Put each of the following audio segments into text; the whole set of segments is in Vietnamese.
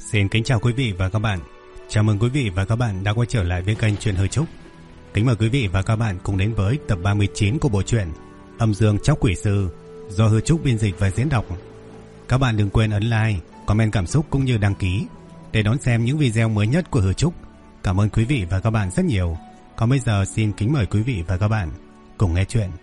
Xin kính chào quý vị và các bạn. Chào mừng quý vị và các bạn đã quay trở lại với kênh Truyện Hư Trúc. Kính mời quý vị và các bạn cùng đến với tập 39 của bộ truyện Âm Dương Chóc Quỷ Sư do Hư Trúc biên dịch và diễn đọc. Các bạn đừng quên ấn like, comment cảm xúc cũng như đăng ký để đón xem những video mới nhất của Hư Trúc. Cảm ơn quý vị và các bạn rất nhiều. Còn bây giờ xin kính mời quý vị và các bạn cùng nghe chuyện.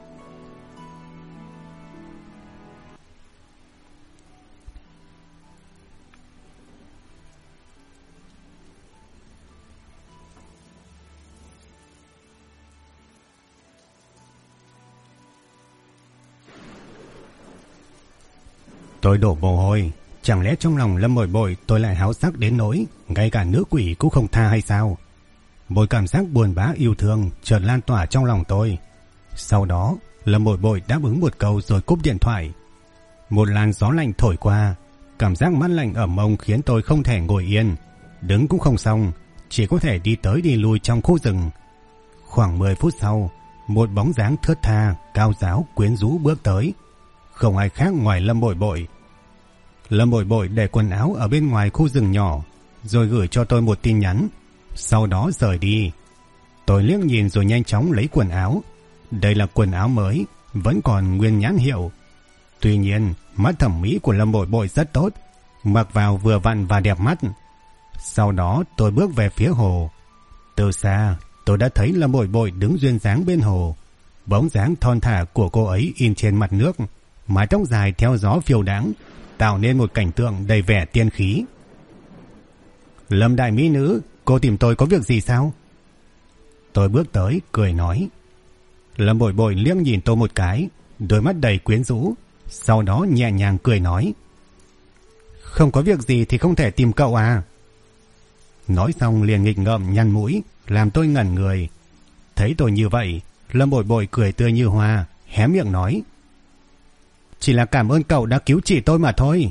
Tôi đổ mồ hôi, chẳng lẽ trong lòng Lâm Bội Bội tôi lại háo sắc đến nỗi ngay cả nữ quỷ cũng không tha hay sao? Một cảm giác buồn bã yêu thương chợt lan tỏa trong lòng tôi. Sau đó, Lâm Bội Bội đáp ứng một câu rồi cúp điện thoại. Một làn gió lạnh thổi qua, cảm giác mát lạnh ở mông khiến tôi không thể ngồi yên, đứng cũng không xong, chỉ có thể đi tới đi lui trong khu rừng. Khoảng 10 phút sau, một bóng dáng thướt tha, cao ráo, quyến rũ bước tới. Không ai khác ngoài Lâm Bội Bội. Lâm Bội Bội để quần áo ở bên ngoài khu rừng nhỏ, rồi gửi cho tôi một tin nhắn, sau đó rời đi. Tôi liếc nhìn rồi nhanh chóng lấy quần áo. Đây là quần áo mới, vẫn còn nguyên nhãn hiệu. Tuy nhiên, mắt thẩm mỹ của Lâm Bội Bội rất tốt, mặc vào vừa vặn và đẹp mắt. Sau đó tôi bước về phía hồ. Từ xa, tôi đã thấy Lâm Bội Bội đứng duyên dáng bên hồ. Bóng dáng thon thả của cô ấy in trên mặt nước, mái tóc dài theo gió phiêu đãng, tạo nên một cảnh tượng đầy vẻ tiên khí. Lâm đại mỹ nữ, cô tìm tôi có việc gì sao? Tôi bước tới, cười nói. Lâm Bội Bội liếc nhìn tôi một cái, đôi mắt đầy quyến rũ, sau đó nhẹ nhàng cười nói. Không có việc gì thì không thể tìm cậu à? Nói xong liền nghịch ngợm nhăn mũi, làm tôi ngẩn người. Thấy tôi như vậy, Lâm Bội Bội cười tươi như hoa, hé miệng nói. Chỉ là cảm ơn cậu đã cứu chị tôi mà thôi.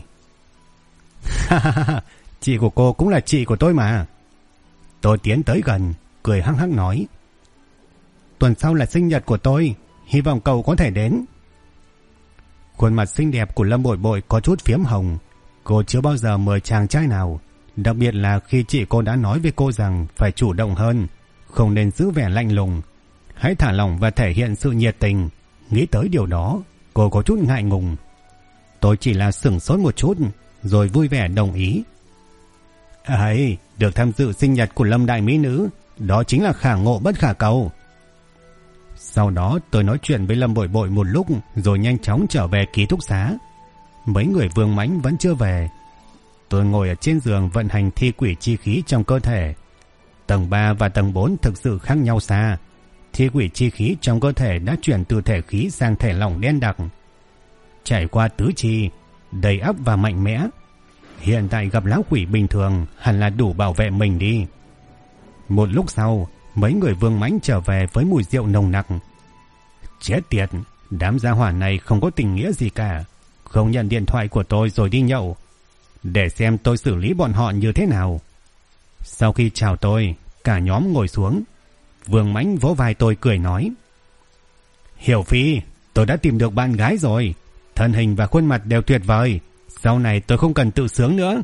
Chị của cô cũng là chị của tôi mà. Tôi tiến tới gần, cười hắc hắc nói. Tuần sau là sinh nhật của tôi, hy vọng cậu có thể đến. Khuôn mặt xinh đẹp của Lâm Bội Bội có chút phiếm hồng. Cô chưa bao giờ mời chàng trai nào, đặc biệt là khi chị cô đã nói với cô rằng phải chủ động hơn, không nên giữ vẻ lạnh lùng, hãy thả lỏng và thể hiện sự nhiệt tình. Nghĩ tới điều đó, cô có chút ngại ngùng. Tôi chỉ là sửng sốt một chút, rồi vui vẻ đồng ý. Ấy, được tham dự sinh nhật của Lâm đại mỹ nữ, đó chính là khả ngộ bất khả cầu. Sau đó tôi nói chuyện với Lâm Bội Bội một lúc, rồi nhanh chóng trở về ký túc xá. Mấy người Vương Mãnh vẫn chưa về. Tôi ngồi ở trên giường vận hành thi quỷ chi khí trong cơ thể. Tầng 3 và tầng 4 thực sự khác nhau xa. Thi quỷ chi khí trong cơ thể đã chuyển từ thể khí sang thể lỏng đen đặc, trải qua tứ chi, đầy ắp và mạnh mẽ. Hiện tại gặp lão quỷ bình thường hẳn là đủ bảo vệ mình đi. Một lúc sau, mấy người Vương Mãnh trở về với mùi rượu nồng nặc. Chết tiệt, đám gia hỏa này không có tình nghĩa gì cả, không nhận điện thoại của tôi rồi đi nhậu. Để xem tôi xử lý bọn họ như thế nào. Sau khi chào tôi, cả nhóm ngồi xuống. Vương Mãnh vỗ vai tôi cười nói. Hiểu Phi, tôi đã tìm được bạn gái rồi. Thân hình và khuôn mặt đều tuyệt vời. Sau này tôi không cần tự sướng nữa.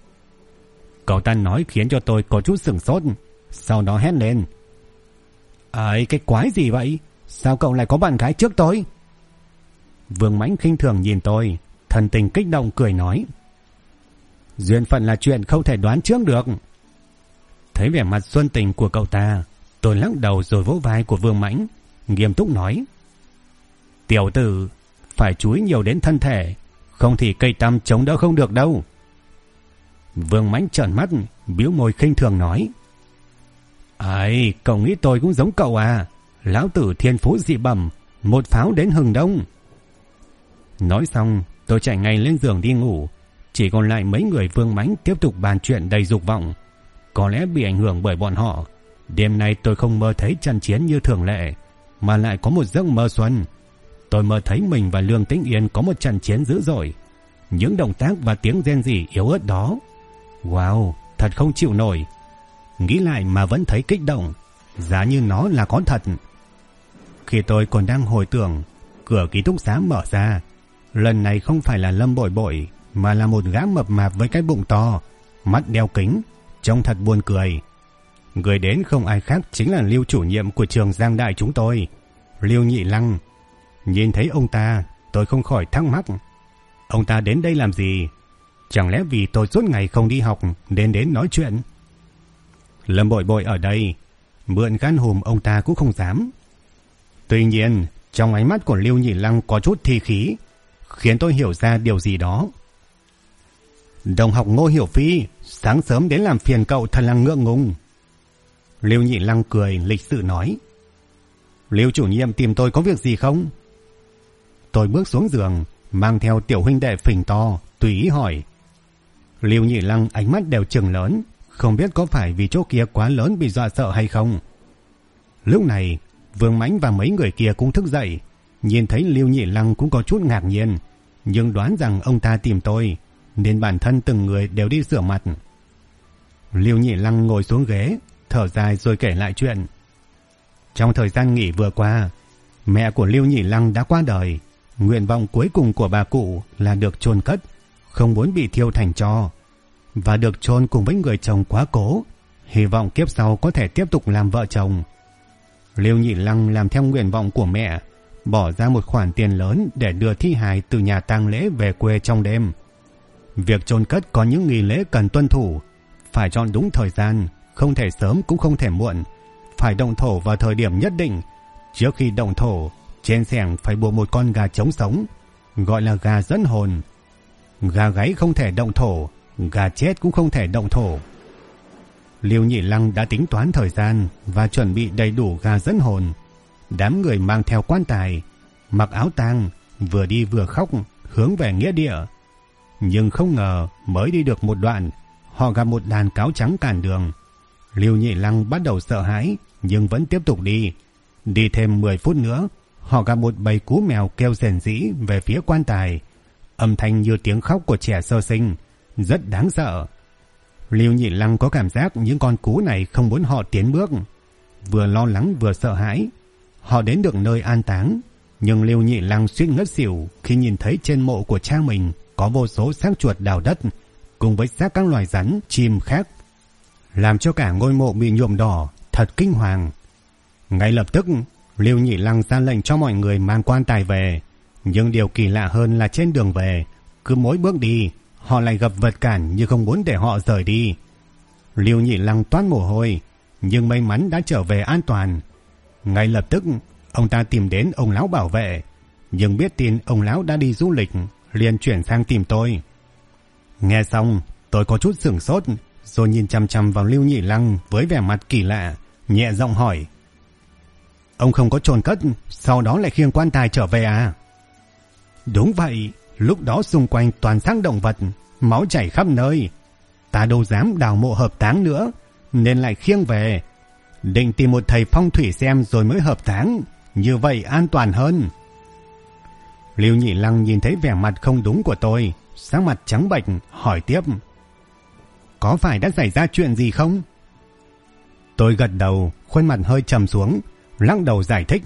Cậu ta nói khiến cho tôi có chút sửng sốt. Sau đó hét lên. Ấy, cái quái gì vậy? Sao cậu lại có bạn gái trước tôi? Vương Mãnh khinh thường nhìn tôi, thần tình kích động cười nói. Duyên phận là chuyện không thể đoán trước được. Thấy vẻ mặt xuân tình của cậu ta, tôi lắc đầu rồi vỗ vai của Vương Mãnh, nghiêm túc nói. Tiểu tử, phải chú ý nhiều đến thân thể, không thì cây tăm chống đỡ không được đâu. Vương Mãnh trợn mắt, bĩu môi khinh thường nói. Ấy, cậu nghĩ tôi cũng giống cậu à? Lão tử thiên phú dị bẩm, một pháo đến hừng đông. Nói xong, tôi chạy ngay lên giường đi ngủ. Chỉ còn lại mấy người Vương Mãnh tiếp tục bàn chuyện đầy dục vọng. Có lẽ bị ảnh hưởng bởi bọn họ, đêm nay tôi không mơ thấy trận chiến như thường lệ, mà lại có một giấc mơ xuân. Tôi mơ thấy mình và Lương Tĩnh Yên có một trận chiến dữ dội. Những động tác và tiếng rên rỉ yếu ớt đó, wow, thật không chịu nổi. Nghĩ lại mà vẫn thấy kích động, giá như nó là có thật. Khi tôi còn đang hồi tưởng, cửa ký túc xá mở ra. Lần này không phải là Lâm Bội Bội, mà là một gã mập mạp với cái bụng to, mắt đeo kính, trông thật buồn cười. Người đến không ai khác chính là Lưu chủ nhiệm của trường Giang Đại chúng tôi, Lưu Nhị Lăng. Nhìn thấy ông ta, tôi không khỏi thắc mắc. Ông ta đến đây làm gì? Chẳng lẽ vì tôi suốt ngày không đi học nên đến nói chuyện? Lâm Bội Bội ở đây, mượn gan hùm ông ta cũng không dám. Tuy nhiên, trong ánh mắt của Lưu Nhị Lăng có chút thi khí, khiến tôi hiểu ra điều gì đó. Đồng học Ngô Hiểu Phi, sáng sớm đến làm phiền cậu thật là ngượng ngùng. Lưu Nhị Lăng cười lịch sự nói. Lưu chủ nhiệm tìm tôi có việc gì không? Tôi bước xuống giường, mang theo tiểu huynh đệ phình to, tùy ý hỏi. Lưu Nhị Lăng ánh mắt đều trừng lớn, không biết có phải vì chỗ kia quá lớn bị dọa sợ hay không. Lúc này, Vương Mãnh và mấy người kia cũng thức dậy, nhìn thấy Lưu Nhị Lăng cũng có chút ngạc nhiên, nhưng đoán rằng ông ta tìm tôi, nên bản thân từng người đều đi rửa mặt. Lưu Nhị Lăng ngồi xuống ghế, thở dài rồi kể lại chuyện. Trong thời gian nghỉ vừa qua, mẹ của Lưu Nhị Lăng đã qua đời. Nguyện vọng cuối cùng của bà cụ là được chôn cất, không muốn bị thiêu thành tro, và được chôn cùng với người chồng quá cố, hy vọng kiếp sau có thể tiếp tục làm vợ chồng. Lưu Nhị Lăng làm theo nguyện vọng của mẹ, bỏ ra một khoản tiền lớn để đưa thi hài từ nhà tang lễ về quê trong đêm. Việc chôn cất có những nghi lễ cần tuân thủ, phải chọn đúng thời gian, không thể sớm cũng không thể muộn, phải động thổ vào thời điểm nhất định. Trước khi động thổ, trên xẻng phải buộc một con gà trống sống, gọi là gà dẫn hồn. Gà gáy không thể động thổ, gà chết cũng không thể động thổ. Lưu Nhị Lăng đã tính toán thời gian và chuẩn bị đầy đủ gà dẫn hồn. Đám người mang theo quan tài, mặc áo tang, vừa đi vừa khóc, hướng về nghĩa địa. Nhưng không ngờ mới đi được một đoạn, họ gặp một đàn cáo trắng cản đường. Lưu Nhị Lăng bắt đầu sợ hãi, nhưng vẫn tiếp tục đi. Đi thêm 10 phút nữa, họ gặp một bầy cú mèo kêu rền rĩ về phía quan tài. Âm thanh như tiếng khóc của trẻ sơ sinh, rất đáng sợ. Lưu Nhị Lăng có cảm giác những con cú này không muốn họ tiến bước. Vừa lo lắng vừa sợ hãi. Họ đến được nơi an táng, nhưng Lưu Nhị Lăng suýt ngất xỉu khi nhìn thấy trên mộ của cha mình có vô số xác chuột đào đất, cùng với xác các loài rắn, chim khác, làm cho cả ngôi mộ bị nhuộm đỏ, thật kinh hoàng. Ngay lập tức, Lưu Nhị Lăng ra lệnh cho mọi người mang quan tài về. Nhưng điều kỳ lạ hơn là trên đường về, cứ mỗi bước đi, họ lại gặp vật cản như không muốn để họ rời đi. Lưu Nhị Lăng toát mồ hôi, nhưng may mắn đã trở về an toàn. Ngay lập tức, ông ta tìm đến ông lão bảo vệ, nhưng biết tin ông lão đã đi du lịch, liền chuyển sang tìm tôi. Nghe xong, tôi có chút sửng sốt, rồi nhìn chằm chằm vào Lưu Nhị Lăng với vẻ mặt kỳ lạ, nhẹ giọng hỏi. Ông không có chôn cất, sau đó lại khiêng quan tài trở về à? Đúng vậy, lúc đó xung quanh toàn xác động vật, máu chảy khắp nơi. Ta đâu dám đào mộ hợp táng nữa, nên lại khiêng về. Định tìm một thầy phong thủy xem rồi mới hợp táng, như vậy an toàn hơn. Lưu Nhị Lăng nhìn thấy vẻ mặt không đúng của tôi, sắc mặt trắng bệch, hỏi tiếp. Có phải đã xảy ra chuyện gì không? Tôi gật đầu, khuôn mặt hơi trầm xuống, lắc đầu giải thích.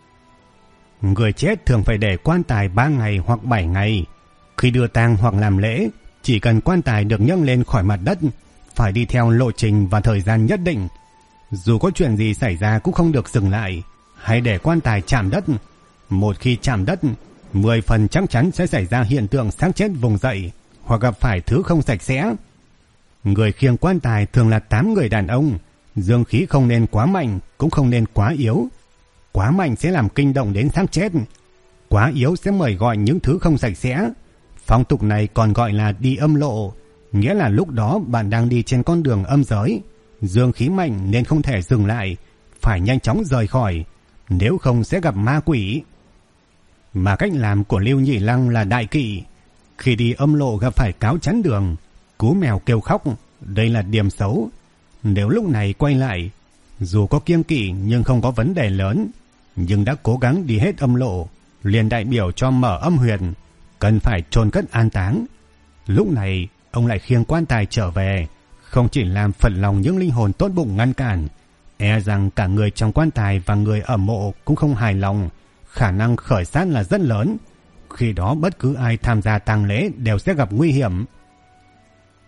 Người chết thường phải để quan tài 3 ngày hoặc 7 ngày. Khi đưa tang hoặc làm lễ, chỉ cần quan tài được nhấc lên khỏi mặt đất, phải đi theo lộ trình và thời gian nhất định. Dù có chuyện gì xảy ra cũng không được dừng lại, hay để quan tài chạm đất. Một khi chạm đất, 10 phần chắc chắn sẽ xảy ra hiện tượng xác chết vùng dậy, hoặc gặp phải thứ không sạch sẽ. Người khiêng quan tài thường là 8 người đàn ông. Dương khí không nên quá mạnh, cũng không nên quá yếu. Quá mạnh sẽ làm kinh động đến xác chết, quá yếu sẽ mời gọi những thứ không sạch sẽ. Phong tục này còn gọi là đi âm lộ, nghĩa là lúc đó bạn đang đi trên con đường âm giới. Dương khí mạnh nên không thể dừng lại, phải nhanh chóng rời khỏi, nếu không sẽ gặp ma quỷ. Mà cách làm của Lưu Nhị Lăng là đại kỵ. Khi đi âm lộ gặp phải cáo chắn đường, cú mèo kêu khóc, đây là điểm xấu. Nếu lúc này quay lại, dù có kiêng kỵ nhưng không có vấn đề lớn, nhưng đã cố gắng đi hết âm lộ, liền đại biểu cho mở âm huyền, cần phải chôn cất an táng. Lúc này ông lại khiêng quan tài trở về, không chỉ làm phật lòng những linh hồn tốt bụng ngăn cản, e rằng cả người trong quan tài và người ở mộ cũng không hài lòng, khả năng khởi sát là rất lớn. Khi đó bất cứ ai tham gia tang lễ đều sẽ gặp nguy hiểm.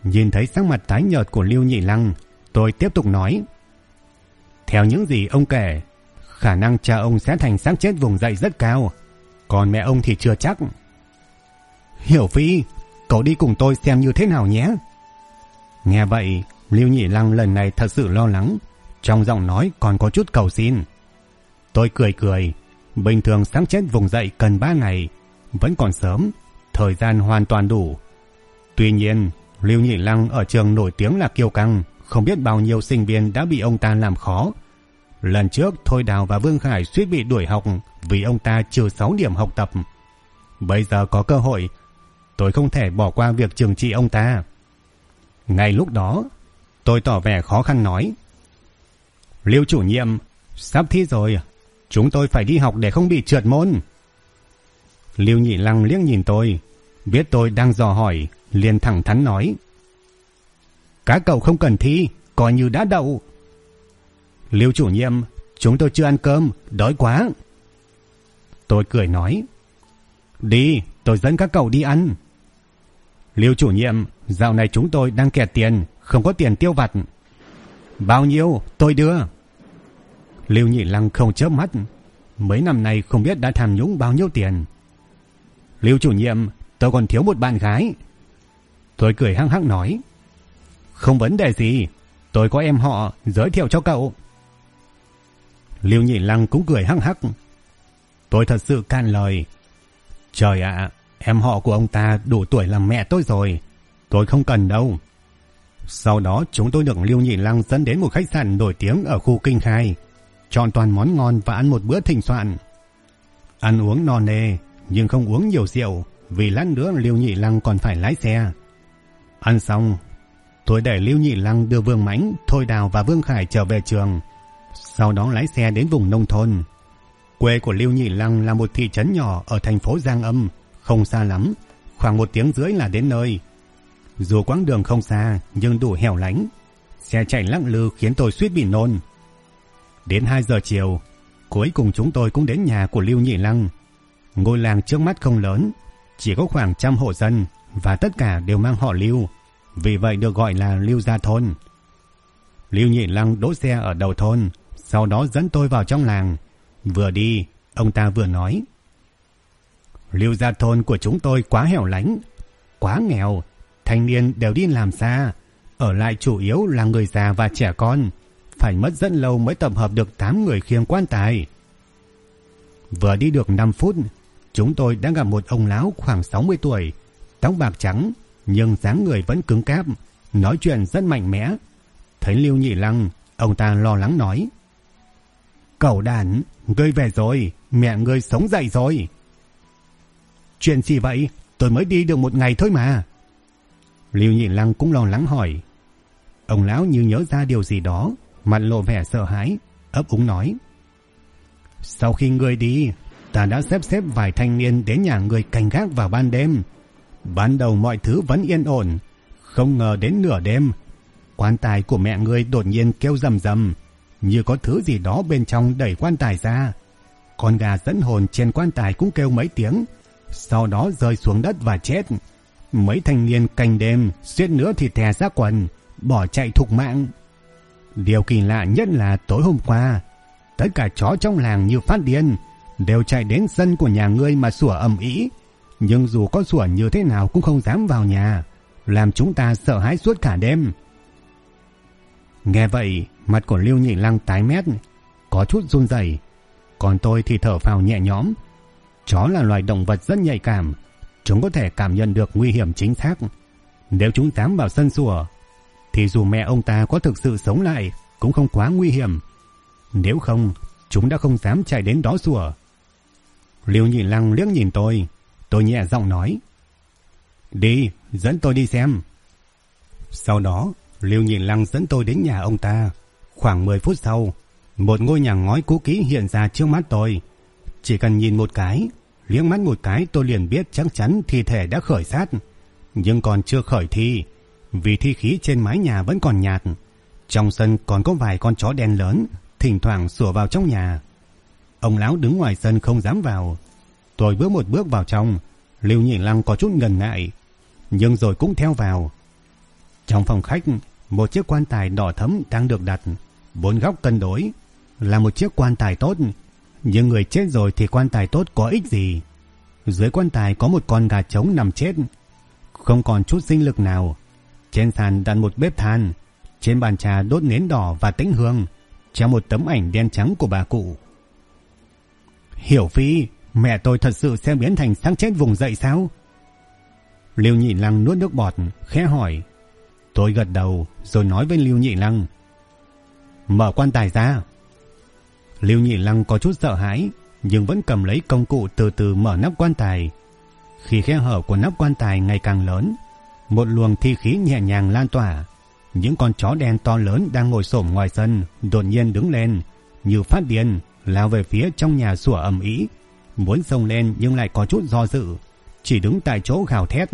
Nhìn thấy sắc mặt tái nhợt của Lưu Nhị Lăng, tôi tiếp tục nói. Theo những gì ông kể, khả năng cha ông sẽ thành xác chết vùng dậy rất cao, còn mẹ ông thì chưa chắc. Hiểu Phi, cậu đi cùng tôi xem như thế nào nhé. Nghe vậy, Lưu Nhị Lăng lần này thật sự lo lắng, trong giọng nói còn có chút cầu xin. Tôi cười cười, bình thường xác chết vùng dậy cần 3 ngày, vẫn còn sớm, thời gian hoàn toàn đủ. Tuy nhiên, Lưu Nhị Lăng ở trường nổi tiếng là kiêu căng, không biết bao nhiêu sinh viên đã bị ông ta làm khó. Lần trước Thôi Đào và Vương Khải suýt bị đuổi học vì ông ta trừ 6 điểm học tập. Bây giờ có cơ hội, tôi không thể bỏ qua việc trừng trị ông ta. Ngay lúc đó, tôi tỏ vẻ khó khăn nói. Lưu chủ nhiệm, sắp thi rồi, chúng tôi phải đi học để không bị trượt môn. Lưu Nhị Lăng liếc nhìn tôi, biết tôi đang dò hỏi, liền thẳng thắn nói. Các cậu không cần thi, coi như đã đậu. Lưu chủ nhiệm, chúng tôi chưa ăn cơm, đói quá. Tôi cười nói. Đi, tôi dẫn các cậu đi ăn. Lưu chủ nhiệm, dạo này chúng tôi đang kẹt tiền, không có tiền tiêu vặt. Bao nhiêu, tôi đưa. Lưu Nhị Lăng không chớp mắt, mấy năm nay không biết đã tham nhũng bao nhiêu tiền. Lưu chủ nhiệm, tôi còn thiếu một bạn gái. Tôi cười hăng hắc nói. Không vấn đề gì, tôi có em họ giới thiệu cho cậu. Lưu Nhị Lăng cũng cười hăng hắc. Tôi thật sự cạn lời. Trời ạ, em họ của ông ta đủ tuổi làm mẹ tôi rồi, tôi không cần đâu. Sau đó chúng tôi được Lưu Nhị Lăng dẫn đến một khách sạn nổi tiếng ở khu Kinh Khai, chọn toàn món ngon và ăn một bữa thịnh soạn. Ăn uống no nê, nhưng không uống nhiều rượu, vì lát nữa Lưu Nhị Lăng còn phải lái xe. Ăn xong, tôi để Lưu Nhị Lăng đưa Vương Mãnh, Thôi Đào và Vương Khải trở về trường, sau đó lái xe đến vùng nông thôn. Quê của Lưu Nhị Lăng là một thị trấn nhỏ ở thành phố Giang Âm, không xa lắm, khoảng 1 tiếng rưỡi là đến nơi. Dù quãng đường không xa nhưng đủ hẻo lánh, xe chạy lắc lư khiến tôi suýt bị nôn. Đến 2 giờ chiều, cuối cùng chúng tôi cũng đến nhà của Lưu Nhị Lăng. Ngôi làng trước mắt không lớn, chỉ có khoảng 100 hộ dân và tất cả đều mang họ Lưu, vì vậy được gọi là Lưu gia thôn. Lưu Nhị Lăng đỗ xe ở đầu thôn, sau đó dẫn tôi vào trong làng. Vừa đi, ông ta vừa nói. Lưu gia thôn của chúng tôi quá hẻo lánh, quá nghèo, thanh niên đều đi làm xa, ở lại chủ yếu là người già và trẻ con, phải mất rất lâu mới tập hợp được 8 người khiêng quan tài. Vừa đi được 5 phút, chúng tôi đã gặp một ông lão khoảng 60 tuổi, tóc bạc trắng, nhưng dáng người vẫn cứng cáp, nói chuyện rất mạnh mẽ. Thấy Lưu Nhị Lăng, ông ta lo lắng nói. Cẩu đàn, ngươi về rồi, mẹ ngươi sống dậy rồi. Chuyện gì vậy? Tôi mới đi được 1 ngày thôi mà. Lưu Nhị Lăng cũng lo lắng hỏi. Ông lão như nhớ ra điều gì đó, mặt lộ vẻ sợ hãi, ấp úng nói. Sau khi ngươi đi, ta đã xếp vài thanh niên đến nhà ngươi canh gác vào ban đêm. Ban đầu mọi thứ vẫn yên ổn, không ngờ đến nửa đêm, quan tài của mẹ ngươi đột nhiên kêu rầm rầm, như có thứ gì đó bên trong đẩy quan tài ra. Con gà dẫn hồn trên quan tài cũng kêu mấy tiếng, sau đó rơi xuống đất và chết. Mấy thanh niên canh đêm suýt nữa thì thè ra quần, bỏ chạy thục mạng. Điều kỳ lạ nhất là tối hôm qua, tất cả chó trong làng như phát điên, đều chạy đến sân của nhà ngươi mà sủa ầm ĩ, nhưng dù có sủa như thế nào cũng không dám vào nhà, làm chúng ta sợ hãi suốt cả đêm. Nghe vậy, mặt của Lưu Nhị Lăng tái mét, có chút run rẩy, còn tôi thì thở phào nhẹ nhõm. Chó là loài động vật rất nhạy cảm, chúng có thể cảm nhận được nguy hiểm chính xác. Nếu chúng dám vào sân sủa, thì dù mẹ ông ta có thực sự sống lại cũng không quá nguy hiểm. Nếu không, chúng đã không dám chạy đến đó sủa. Lưu Nhị Lăng liếc nhìn tôi nhẹ giọng nói. Đi, dẫn tôi đi xem. Sau đó, Lưu Nhị Lăng dẫn tôi đến nhà ông ta. Khoảng 10 phút sau, một ngôi nhà ngói cũ kỹ hiện ra trước mắt tôi. Chỉ cần nhìn một cái, liếc mắt một cái tôi liền biết chắc chắn thi thể đã khởi sát. Nhưng còn chưa khởi thi, vì thi khí trên mái nhà vẫn còn nhạt. Trong sân còn có vài con chó đen lớn, thỉnh thoảng sủa vào trong nhà. Ông lão đứng ngoài sân không dám vào. Tôi bước một bước vào trong, Lưu Nhị Lăng có chút ngần ngại, nhưng rồi cũng theo vào. Trong phòng khách, một chiếc quan tài đỏ thẫm đang được đặt, bốn góc cân đối, là một chiếc quan tài tốt, nhưng người chết rồi thì quan tài tốt có ích gì. Dưới quan tài có một con gà trống nằm chết, không còn chút sinh lực nào. Trên sàn đặt một bếp than, trên bàn trà đốt nến đỏ và tĩnh hương, treo một tấm ảnh đen trắng của bà cụ. Hiểu Phi, mẹ tôi thật sự sẽ biến thành xác chết vùng dậy sao? Lưu Nhị Lăng nuốt nước bọt, khẽ hỏi. Tôi gật đầu rồi nói với Lưu Nhị Lăng. Mở quan tài ra. Lưu Nhị Lăng có chút sợ hãi, nhưng vẫn cầm lấy công cụ từ từ mở nắp quan tài. Khi khe hở của nắp quan tài ngày càng lớn, một luồng thi khí nhẹ nhàng lan tỏa. Những con chó đen to lớn đang ngồi xổm ngoài sân đột nhiên đứng lên, như phát điên, lao về phía trong nhà sủa ầm ĩ, muốn xông lên nhưng lại có chút do dự, chỉ đứng tại chỗ gào thét.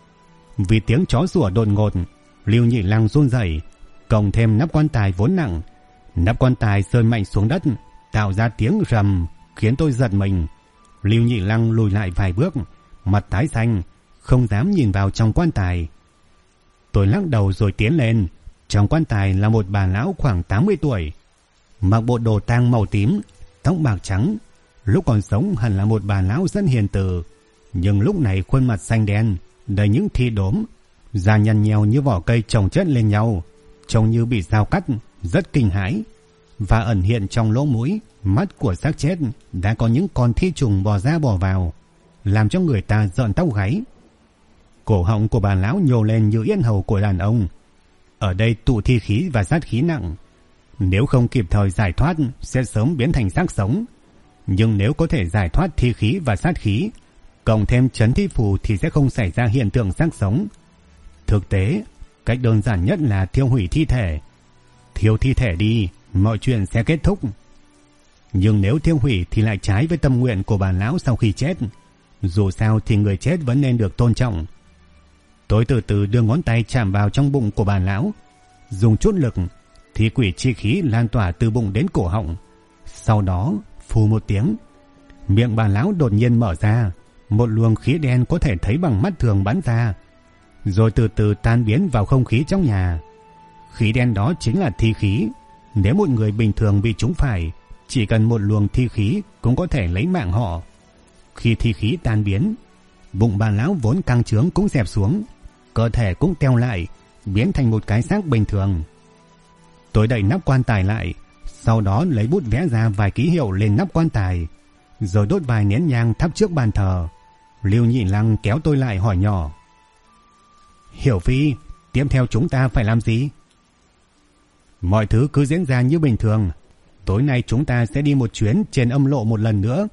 Vì tiếng chó sủa đột ngột, Lưu Nhị Lăng run rẩy, cộng thêm nắp quan tài vốn nặng, nắp quan tài rơi mạnh xuống đất, tạo ra tiếng rầm khiến tôi giật mình. Lưu Nhị Lăng lùi lại vài bước, mặt tái xanh, không dám nhìn vào trong quan tài. Tôi lắc đầu rồi tiến lên. Trong quan tài là một bà lão khoảng 80 tuổi, mặc bộ đồ tang màu tím, tóc bạc trắng. Lúc còn sống hẳn là một bà lão rất hiền từ, nhưng lúc này khuôn mặt xanh đen, đầy những thi đốm, da nhăn nheo như vỏ cây chồng chất lên nhau, trông như bị dao cắt, rất kinh hãi. Và ẩn hiện trong lỗ mũi, mắt của xác chết đã có những con thi trùng bò ra bò vào, làm cho người ta rợn tóc gáy. Cổ họng của bà lão nhô lên như yết hầu của đàn ông. Ở đây tụ thi khí và sát khí nặng, nếu không kịp thời giải thoát sẽ sớm biến thành xác sống. Nhưng nếu có thể giải thoát thi khí và sát khí, cộng thêm trấn thi phù thì sẽ không xảy ra hiện tượng xác sống. Thực tế, cách đơn giản nhất là thiêu hủy thi thể. Thiêu thi thể đi, mọi chuyện sẽ kết thúc. Nhưng nếu thiêu hủy thì lại trái với tâm nguyện của bà lão sau khi chết. Dù sao thì người chết vẫn nên được tôn trọng. Tôi từ từ đưa ngón tay chạm vào trong bụng của bà lão, dùng chút lực thì quỷ chi khí lan tỏa từ bụng đến cổ họng. Sau đó phù một tiếng, miệng bà lão đột nhiên mở ra, một luồng khí đen có thể thấy bằng mắt thường bắn ra, rồi từ từ tan biến vào không khí trong nhà. Khí đen đó chính là thi khí. Nếu một người bình thường bị trúng phải, chỉ cần một luồng thi khí cũng có thể lấy mạng họ. Khi thi khí tan biến, bụng bà lão vốn căng trướng cũng dẹp xuống, cơ thể cũng teo lại, biến thành một cái xác bình thường. Tôi đậy nắp quan tài lại, sau đó lấy bút vẽ ra vài ký hiệu lên nắp quan tài, rồi đốt vài nén nhang thắp trước bàn thờ. Lưu Nhị Lăng kéo tôi lại hỏi nhỏ. Hiểu Phi, tiếp theo chúng ta phải làm gì? Mọi thứ cứ diễn ra như bình thường. Tối nay chúng ta sẽ đi một chuyến trên âm lộ một lần nữa.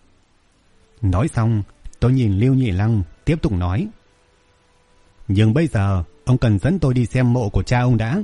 Nói xong, tôi nhìn Lưu Nhị Lăng tiếp tục nói. Nhưng bây giờ ông cần dẫn tôi đi xem mộ của cha ông đã.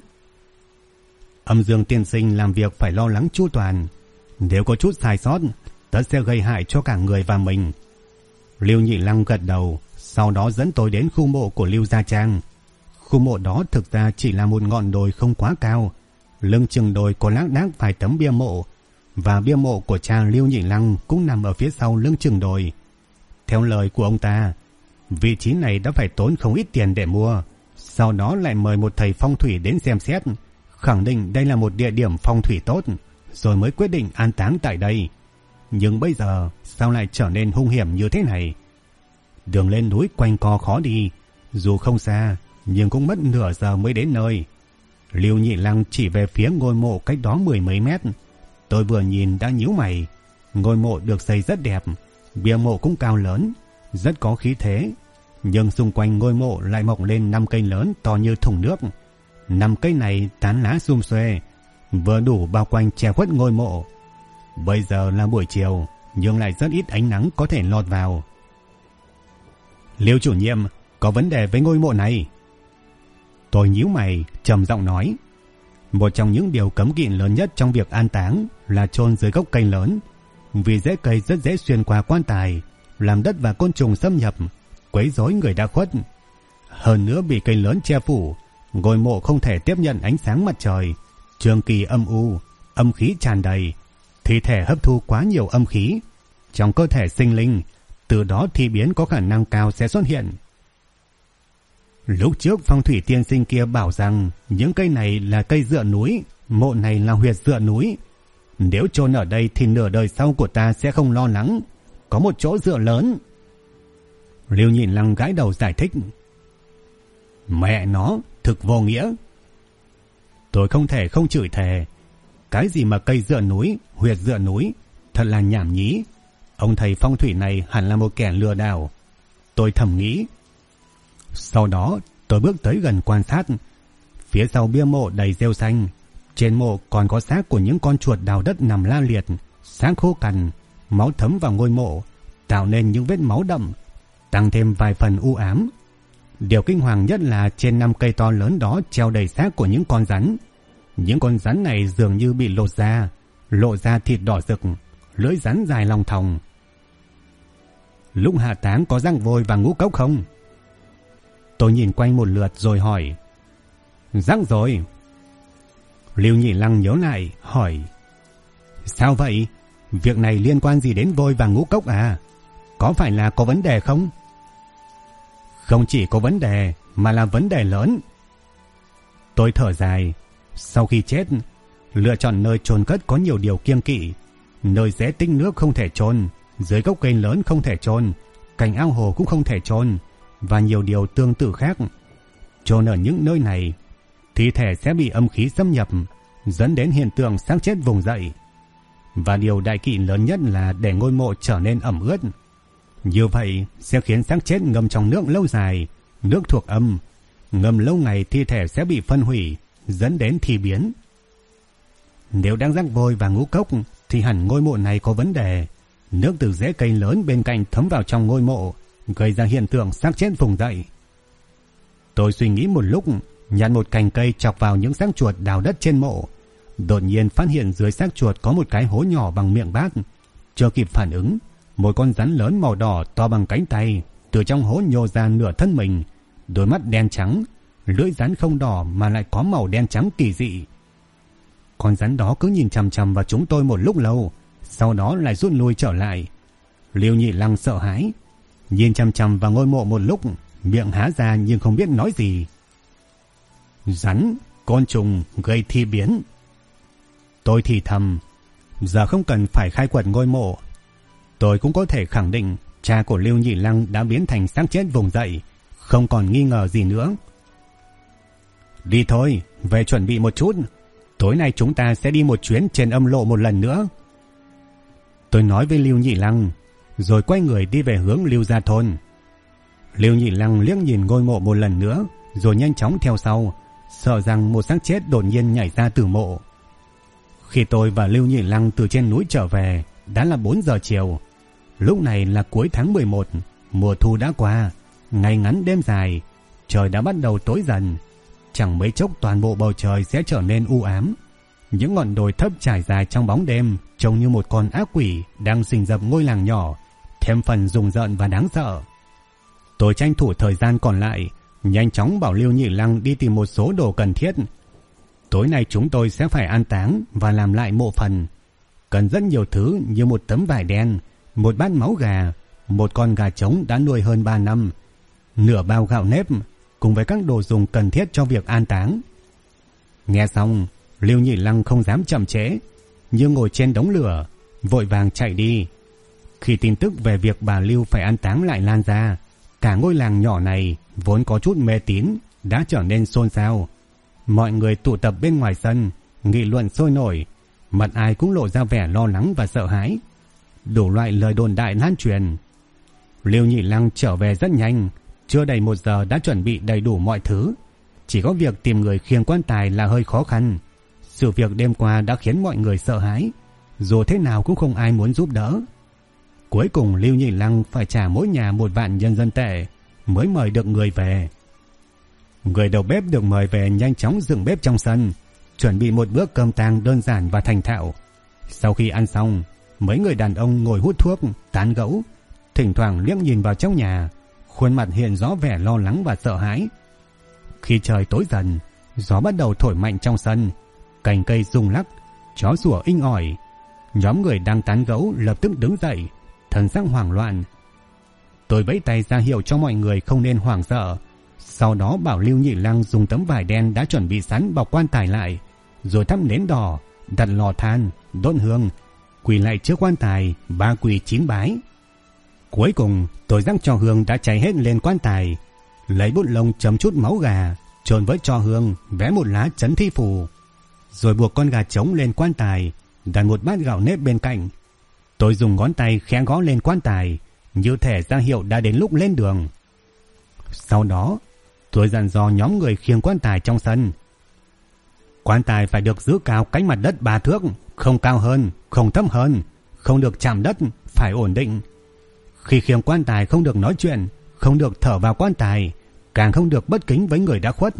Âm Dương tiên sinh làm việc phải lo lắng chu toàn, nếu có chút sai sót tất sẽ gây hại cho cả người và mình. Lưu Nhị Lăng gật đầu, sau đó dẫn tôi đến khu mộ của Lưu Gia Trang. Khu mộ đó thực ra chỉ là một ngọn đồi không quá cao, lưng chừng đồi có lác đác vài tấm bia mộ, và bia mộ của cha Lưu Nhị Lăng cũng nằm ở phía sau lưng chừng đồi. Theo lời của ông ta, vị trí này đã phải tốn không ít tiền để mua, sau đó lại mời một thầy phong thủy đến xem xét, khẳng định đây là một địa điểm phong thủy tốt, rồi mới quyết định an táng tại đây. Nhưng bây giờ sao lại trở nên hung hiểm như thế này? Đường lên núi quanh co khó đi, dù không xa nhưng cũng mất nửa giờ mới đến nơi. Lưu Nhị Lăng chỉ về phía ngôi mộ cách đó 10 mấy mét. Tôi vừa nhìn đã nhíu mày. Ngôi mộ được xây rất đẹp, bia mộ cũng cao lớn, rất có khí thế. Nhưng xung quanh ngôi mộ lại mọc lên 5 cây lớn to như thùng nước. 5 cây này tán lá sum xuê, vừa đủ bao quanh che khuất ngôi mộ. Bây giờ là buổi chiều, nhưng lại rất ít ánh nắng có thể lọt vào. Lưu chủ nhiệm, có vấn đề với ngôi mộ này. Tôi nhíu mày, trầm giọng nói. Một trong những điều cấm kỵ lớn nhất trong việc an táng là chôn dưới gốc cây lớn, vì rễ cây rất dễ xuyên qua quan tài, làm đất và côn trùng xâm nhập, quấy rối người đã khuất. Hơn nữa bị cây lớn che phủ, ngôi mộ không thể tiếp nhận ánh sáng mặt trời, trường kỳ âm u, âm khí tràn đầy, thi thể hấp thu quá nhiều âm khí trong cơ thể sinh linh, từ đó thi biến có khả năng cao sẽ xuất hiện. Lúc trước phong thủy tiên sinh kia bảo rằng những cây này là cây dựa núi, mộ này là huyệt dựa núi. Nếu chôn ở đây thì nửa đời sau của ta sẽ không lo lắng, có một chỗ dựa lớn. Lưu Nhị Lăng gãi đầu giải thích. Mẹ nó, thực vô nghĩa. Tôi không thể không chửi thề. Cái gì mà cây dựa núi, huyệt dựa núi, thật là nhảm nhí. Ông thầy phong thủy này hẳn là một kẻ lừa đảo. Tôi thầm nghĩ. Sau đó tôi bước tới gần quan sát. Phía sau bia mộ đầy rêu xanh. Trên mộ còn có xác của những con chuột đào đất nằm la liệt, xác khô cằn, máu thấm vào ngôi mộ, tạo nên những vết máu đậm, tăng thêm vài phần u ám. Điều kinh hoàng nhất là trên 5 cây to lớn đó treo đầy xác của những con rắn. Những con rắn này dường như bị lột da, lộ ra thịt đỏ rực, lưỡi rắn dài lòng thòng. Lúc hạ táng có răng vôi và ngũ cốc không? Tôi nhìn quanh một lượt rồi hỏi. Rắc rồi. Lưu Nhị Lăng nhớ lại, hỏi. Sao vậy? Việc này liên quan gì đến vôi và ngũ cốc à? Có phải là có vấn đề không? Không chỉ có vấn đề, mà là vấn đề lớn. Tôi thở dài. Sau khi chết, lựa chọn nơi chôn cất có nhiều điều kiêng kỵ. Nơi dễ tích nước không thể chôn, dưới gốc cây lớn không thể chôn, cạnh ao hồ cũng không thể chôn, và nhiều điều tương tự khác. Chôn ở những nơi này, thi thể sẽ bị âm khí xâm nhập, dẫn đến hiện tượng xác chết vùng dậy. Và điều đại kỵ lớn nhất là để ngôi mộ trở nên ẩm ướt. Như vậy sẽ khiến xác chết ngâm trong nước lâu dài, nước thuộc âm. Ngâm lâu ngày thi thể sẽ bị phân hủy, dẫn đến thi biến. Nếu đang rắc vôi và ngũ cốc thì hẳn ngôi mộ này có vấn đề. Nước từ rễ cây lớn bên cạnh thấm vào trong ngôi mộ, gây ra hiện tượng xác chết vùng dậy. Tôi suy nghĩ một lúc, nhặt một cành cây chọc vào những xác chuột đào đất trên mộ. Đột nhiên phát hiện dưới xác chuột có một cái hố nhỏ bằng miệng bát. Chưa kịp phản ứng, một con rắn lớn màu đỏ to bằng cánh tay từ trong hố nhô ra nửa thân mình, đôi mắt đen trắng, lưỡi rắn không đỏ mà lại có màu đen trắng kỳ dị. Con rắn đó cứ nhìn chằm chằm vào chúng tôi một lúc lâu, sau đó lại rút lui trở lại. Lưu Nhị Lăng sợ hãi, nhìn chằm chằm vào ngôi mộ một lúc, miệng há ra nhưng không biết nói gì. Rắn, côn trùng gây thi biến. Tôi thì thầm, giờ không cần phải khai quật ngôi mộ. Tôi cũng có thể khẳng định cha của Lưu Nhị Lăng đã biến thành xác chết vùng dậy, không còn nghi ngờ gì nữa. Đi thôi, về chuẩn bị một chút. Tối nay chúng ta sẽ đi một chuyến trên âm lộ một lần nữa. Tôi nói với Lưu Nhị Lăng, rồi quay người đi về hướng Lưu gia thôn. Lưu Nhị Lăng liếc nhìn ngôi mộ một lần nữa, rồi nhanh chóng theo sau, sợ rằng một xác chết đột nhiên nhảy ra từ mộ. Khi tôi và Lưu Nhị Lăng từ trên núi trở về, đã là 4 giờ chiều. Lúc này là cuối tháng 11, mùa thu đã qua, ngày ngắn đêm dài, trời đã bắt đầu tối dần. Chẳng mấy chốc toàn bộ bầu trời sẽ trở nên u ám. Những ngọn đồi thấp trải dài trong bóng đêm trông như một con ác quỷ đang rình rập ngôi làng nhỏ, thêm phần rùng rợn và đáng sợ. Tôi tranh thủ thời gian còn lại, nhanh chóng bảo Lưu Nhị Lăng đi tìm một số đồ cần thiết. Tối nay chúng tôi sẽ phải an táng và làm lại mộ phần. Cần rất nhiều thứ như một tấm vải đen, một bát máu gà, một con gà trống đã nuôi hơn 3 năm, nửa bao gạo nếp, cùng với các đồ dùng cần thiết cho việc an táng. Nghe xong, Lưu Nhị Lăng không dám chậm trễ, như ngồi trên đống lửa, vội vàng chạy đi. Khi tin tức về việc bà Lưu phải an táng lại lan ra, cả ngôi làng nhỏ này vốn có chút mê tín đã trở nên xôn xao. Mọi người tụ tập bên ngoài sân, nghị luận sôi nổi, mặt ai cũng lộ ra vẻ lo lắng và sợ hãi. Đủ loại lời đồn đại lan truyền. Lưu Nhị Lăng trở về rất nhanh, chưa đầy 1 giờ đã chuẩn bị đầy đủ mọi thứ. Chỉ có việc tìm người khiêng quan tài là hơi khó khăn. Sự việc đêm qua đã khiến mọi người sợ hãi, dù thế nào cũng không ai muốn giúp đỡ. Cuối cùng Lưu Nhị Lăng phải trả mỗi nhà 1 vạn nhân dân tệ mới mời được người về. Người đầu bếp được mời về nhanh chóng dựng bếp trong sân, chuẩn bị một bữa cơm tang đơn giản và thành thạo. Sau khi ăn xong, mấy người đàn ông ngồi hút thuốc, tán gẫu, thỉnh thoảng liếc nhìn vào trong nhà, khuôn mặt hiện rõ vẻ lo lắng và sợ hãi. Khi trời tối dần, gió bắt đầu thổi mạnh trong sân, cành cây rung lắc, chó sủa inh ỏi. Nhóm người đang tán gẫu lập tức đứng dậy, thần sắc hoảng loạn. Tôi vẫy tay ra hiệu cho mọi người không nên hoảng sợ, Sau đó bảo Lưu Nhị Lăng dùng tấm vải đen đã chuẩn bị sẵn bọc quan tài lại, rồi thắp nến đỏ, đặt lò than, đốt hương, quỳ lại trước quan tài, 3 quỳ 9 bái. Cuối cùng tôi rắc tro hương đã cháy hết lên quan tài, lấy bút lông chấm chút máu gà, trộn với tro hương, vẽ một lá trấn thi phù, rồi buộc con gà trống lên quan tài, đặt một bát gạo nếp bên cạnh. Tôi dùng ngón tay khẽ gõ lên quan tài, như thể ra hiệu đã đến lúc lên đường. Sau đó, tôi dặn dò nhóm người khiêng quan tài trong sân. Quan tài phải được giữ cao cách mặt đất 3 thước, không cao hơn, không thấp hơn, không được chạm đất, phải ổn định. Khi khiêng quan tài không được nói chuyện, không được thở vào quan tài, càng không được bất kính với người đã khuất.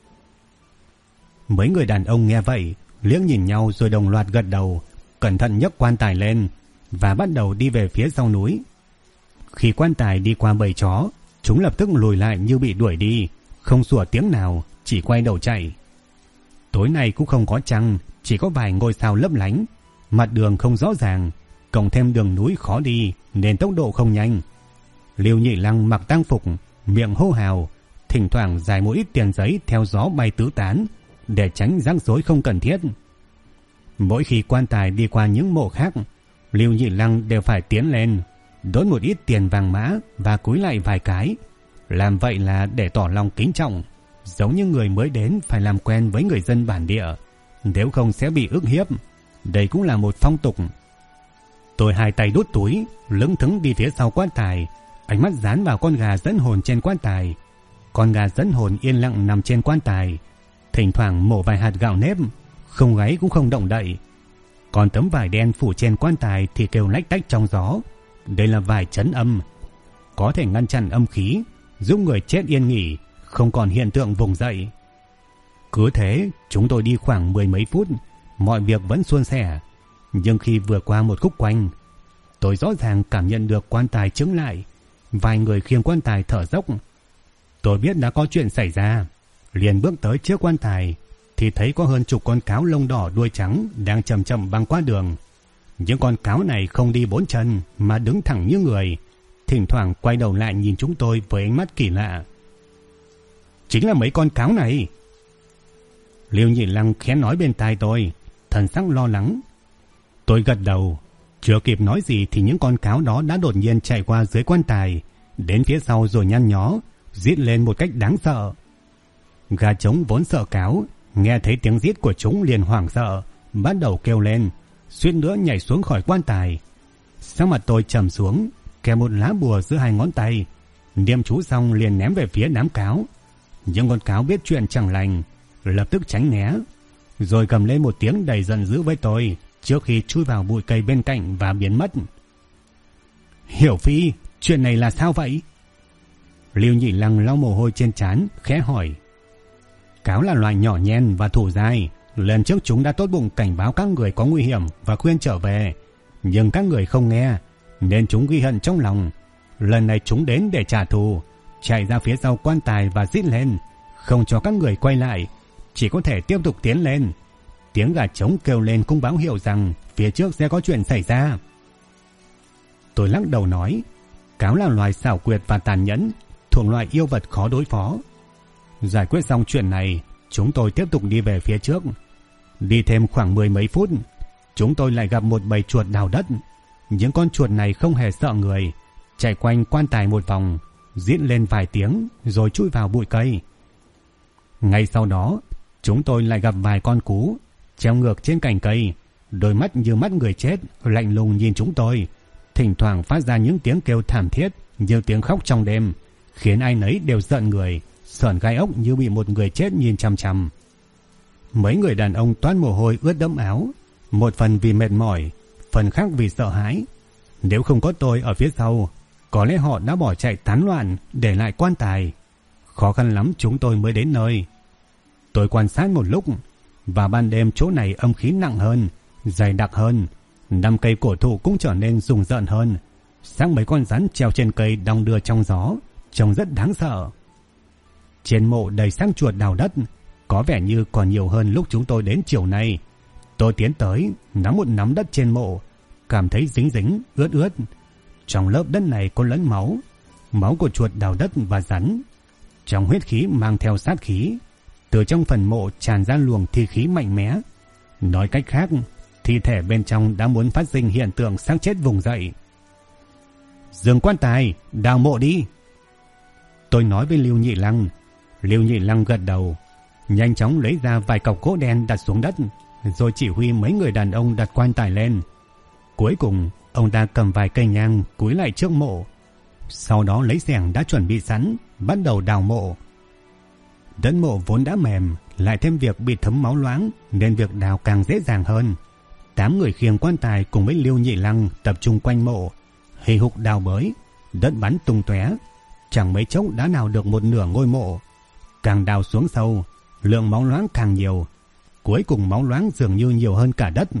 Mấy người đàn ông nghe vậy, liếc nhìn nhau rồi đồng loạt gật đầu, cẩn thận nhấc quan tài lên và bắt đầu đi về phía sau núi. Khi quan tài đi qua bầy chó, chúng lập tức lùi lại như bị đuổi đi, không sủa tiếng nào, chỉ quay đầu chạy. Tối nay cũng không có trăng, chỉ có vài ngôi sao lấp lánh, mặt đường không rõ ràng, cộng thêm đường núi khó đi nên tốc độ không nhanh. Lưu Nhị Lăng mặc tang phục, miệng hô hào, thỉnh thoảng giải một ít tiền giấy theo gió bay tứ tán để tránh rắc rối không cần thiết. Mỗi khi quan tài đi qua những mộ khác, Lưu Nhị Lăng đều phải tiến lên, đốt một ít tiền vàng mã và cúi lại vài cái. Làm vậy là để tỏ lòng kính trọng, giống như người mới đến phải làm quen với người dân bản địa, nếu không sẽ bị ức hiếp. Đây cũng là một phong tục. Tôi hai tay đút túi, lững thững đi phía sau quan tài, ánh mắt dán vào con gà dẫn hồn trên quan tài. Con gà dẫn hồn yên lặng nằm trên quan tài, thỉnh thoảng mổ vài hạt gạo nếp, không gáy cũng không động đậy. Còn tấm vải đen phủ trên quan tài thì kêu lách tách trong gió. Đây là vải trấn âm, có thể ngăn chặn âm khí, giúp người chết yên nghỉ, không còn hiện tượng vùng dậy. Cứ thế chúng tôi đi khoảng 10 mấy phút, mọi việc vẫn suôn sẻ. Nhưng khi vừa qua một khúc quanh, tôi rõ ràng cảm nhận được quan tài chững lại, vài người khiêng quan tài thở dốc. Tôi biết đã có chuyện xảy ra, liền bước tới trước quan tài thì thấy có hơn chục con cáo lông đỏ đuôi trắng đang chậm chậm băng qua đường. Những con cáo này không đi 4 chân mà đứng thẳng như người, thỉnh thoảng quay đầu lại nhìn chúng tôi với ánh mắt kỳ lạ. Chính là mấy con cáo này. Lưu Nhị Lăng khẽ nói bên tai tôi, thần sắc lo lắng. Tôi gật đầu, chưa kịp nói gì thì những con cáo đó đã đột nhiên chạy qua dưới quan tài, đến phía sau rồi nhăn nhó, rít lên một cách đáng sợ. Gà trống vốn sợ cáo, nghe thấy tiếng rít của chúng liền hoảng sợ, bắt đầu kêu lên, suýt nữa nhảy xuống khỏi quan tài. Sắc mặt tôi trầm xuống, kèm một lá bùa giữa hai ngón tay, niệm chú xong liền ném về phía đám cáo. Những con cáo biết chuyện chẳng lành, lập tức tránh né, rồi gầm lên một tiếng đầy giận dữ với tôi trước khi chui vào bụi cây bên cạnh và biến mất. Hiểu Phi, chuyện này là sao vậy? Lưu Nhị Lăng lau mồ hôi trên trán, khẽ hỏi. Cáo là loài nhỏ nhen và thủ dai. Lần trước chúng đã tốt bụng cảnh báo các người có nguy hiểm và khuyên trở về, nhưng các người không nghe, nên chúng ghi hận trong lòng. Lần này chúng đến để trả thù, chạy ra phía sau quan tài và rít lên, không cho các người quay lại, chỉ có thể tiếp tục tiến lên. Tiếng gà trống kêu lên cũng báo hiệu rằng phía trước sẽ có chuyện xảy ra. Tôi lắc đầu nói, cáo là loài xảo quyệt và tàn nhẫn, thuộc loại yêu vật khó đối phó. Giải quyết xong chuyện này, chúng tôi tiếp tục đi về phía trước. Đi thêm khoảng 10 mấy phút, chúng tôi lại gặp một bầy chuột đào đất. Những con chuột này không hề sợ người, chạy quanh quan tài một vòng, rít lên vài tiếng rồi chui vào bụi cây. Ngay sau đó, chúng tôi lại gặp vài con cú treo ngược trên cành cây, đôi mắt như mắt người chết lạnh lùng nhìn chúng tôi, thỉnh thoảng phát ra những tiếng kêu thảm thiết như tiếng khóc trong đêm, khiến ai nấy đều giận người, sởn gai ốc như bị một người chết nhìn chằm chằm. Mấy người đàn ông toát mồ hôi ướt đẫm áo, một phần vì mệt mỏi, phần khác vì sợ hãi. Nếu không có tôi ở phía sau, có lẽ họ đã bỏ chạy tán loạn để lại quan tài. Khó khăn lắm chúng tôi mới đến nơi. Tôi quan sát một lúc, và ban đêm chỗ này âm khí nặng hơn, dày đặc hơn, 5 cây cổ thụ cũng trở nên rùng rợn hơn, xác mấy con rắn treo trên cây đong đưa trong gió, trông rất đáng sợ. Trên mộ đầy xác chuột đào đất, có vẻ như còn nhiều hơn lúc chúng tôi đến chiều nay. Tôi tiến tới, nắm một nắm đất trên mộ, cảm thấy dính dính, ướt ướt. Trong lớp đất này có lẫn máu, máu của chuột đào đất và rắn. Trong huyết khí mang theo sát khí, từ trong phần mộ tràn ra luồng thi khí mạnh mẽ. Nói cách khác, thi thể bên trong đã muốn phát sinh hiện tượng xác chết vùng dậy. "Dương quan tài, đào mộ đi!" Tôi nói với Lưu Nhị Lăng. Lưu Nhị Lăng gật đầu, nhanh chóng lấy ra vài cọc gỗ đen đặt xuống đất, rồi chỉ huy mấy người đàn ông đặt quan tài lên. Cuối cùng, ông ta cầm vài cây nhang cúi lại trước mộ, sau đó lấy xẻng đã chuẩn bị sẵn, bắt đầu đào mộ. Đất mộ vốn đã mềm, lại thêm việc bị thấm máu loãng, nên việc đào càng dễ dàng hơn. 8 người khiêng quan tài cùng với Lưu Nhị Lăng tập trung quanh mộ, hì hục đào bới, đất bắn tung tóe, chẳng mấy chốc đã đào được một nửa ngôi mộ. Càng đào xuống sâu, lượng máu loãng càng nhiều, cuối cùng máu loãng dường như nhiều hơn cả đất.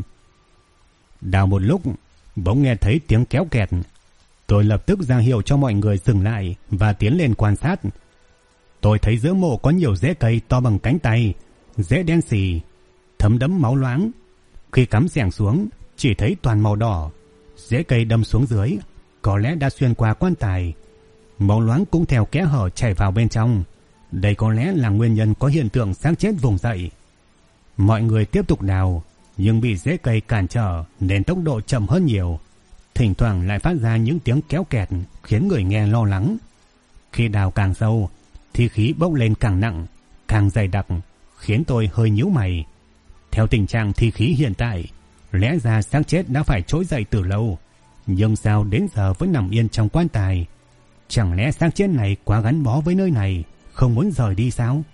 Đào một lúc, bỗng nghe thấy tiếng kéo kẹt. Tôi lập tức ra hiệu cho mọi người dừng lại và tiến lên quan sát. Tôi thấy giữa mộ có nhiều rễ cây to bằng cánh tay, rễ đen xì, thấm đẫm máu loãng. Khi cắm xẻng xuống, chỉ thấy toàn màu đỏ. Rễ cây đâm xuống dưới, có lẽ đã xuyên qua quan tài. Máu loãng cũng theo kẽ hở chảy vào bên trong. Đây có lẽ là nguyên nhân có hiện tượng xác chết vùng dậy. Mọi người tiếp tục đào, nhưng bị rễ cây cản trở nên tốc độ chậm hơn nhiều. Thỉnh thoảng lại phát ra những tiếng kéo kẹt khiến người nghe lo lắng. Khi đào càng sâu, thi khí bốc lên càng nặng, càng dày đặc, khiến tôi hơi nhíu mày. Theo tình trạng thi khí hiện tại, lẽ ra xác chết đã phải trỗi dậy từ lâu, nhưng sao đến giờ vẫn nằm yên trong quan tài? Chẳng lẽ xác chết này quá gắn bó với nơi này, không muốn rời đi sao?